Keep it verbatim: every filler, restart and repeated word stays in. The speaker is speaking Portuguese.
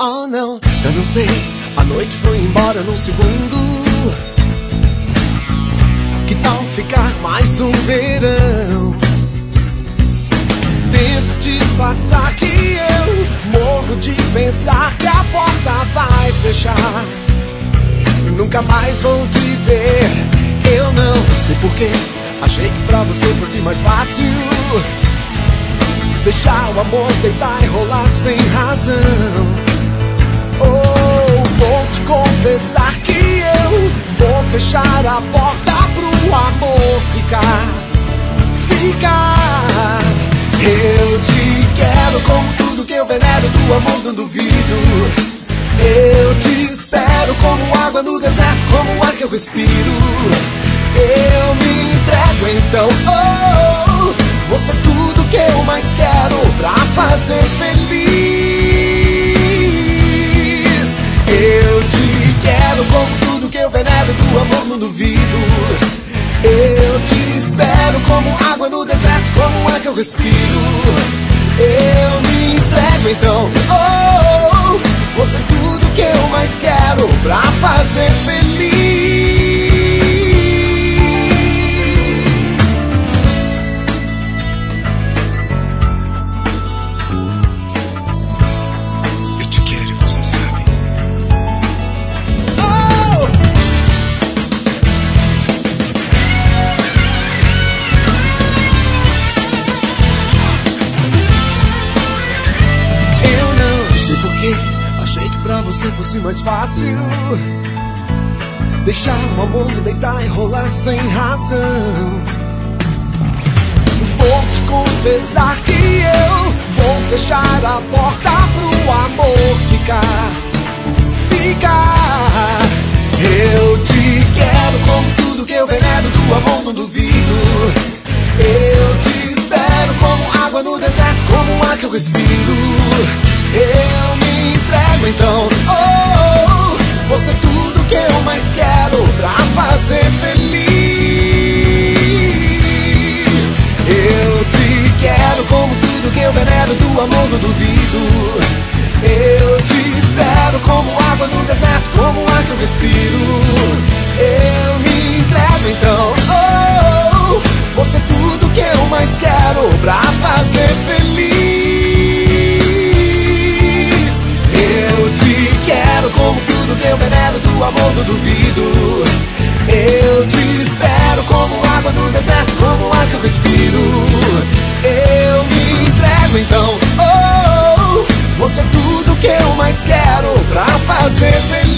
Oh não, eu não sei, a noite foi embora num segundo. Que tal ficar mais um verão? Tento disfarçar que eu morro de pensar que a porta vai fechar. Nunca mais vou te ver. Eu não sei porquê, achei que pra você fosse mais fácil deixar o amor deitar e rolar sem razão. Oh, vou te confessar que eu vou fechar a porta pro amor ficar, ficar. Eu te quero como tudo que eu venero, do amor não duvido. Eu te espero como água no deserto, como o ar que eu respiro. Eu me entrego então, oh, você é tudo que eu mais quero pra fazer feliz. Eu te quero como tudo que eu venero, do amor não duvido. Eu te espero como água no deserto, como o ar que eu respiro. Eu me entrego então, oh, você é tudo que eu mais quero pra fazer feliz. Eu te quero e você sabe. Oh! Eu não sei porquê, achei que pra você fosse mais fácil deixar o amor deitar e rolar sem razão. Vou te confessar que eu vou fechar a porta pro amor ficar, ficar. Eu te quero como tudo que eu venero, do amor não duvido. Eu te espero como água no deserto, como o ar que eu respiro. Eu me entrego então, oh, você é tudo que eu mais quero pra fazer feliz. Eu te quero como tudo que eu venero, do amor não duvido. Eu te espero como água no deserto, como o ar que eu respiro. Eu me entrego então, oh, você é tudo que eu mais quero pra fazer feliz. Eu te quero como tudo que eu venero, do amor não duvido. Eu te espero como água no deserto, como o ar que eu respiro. Eu me entrego então, oh, você é tudo que eu mais quero pra fazer feliz.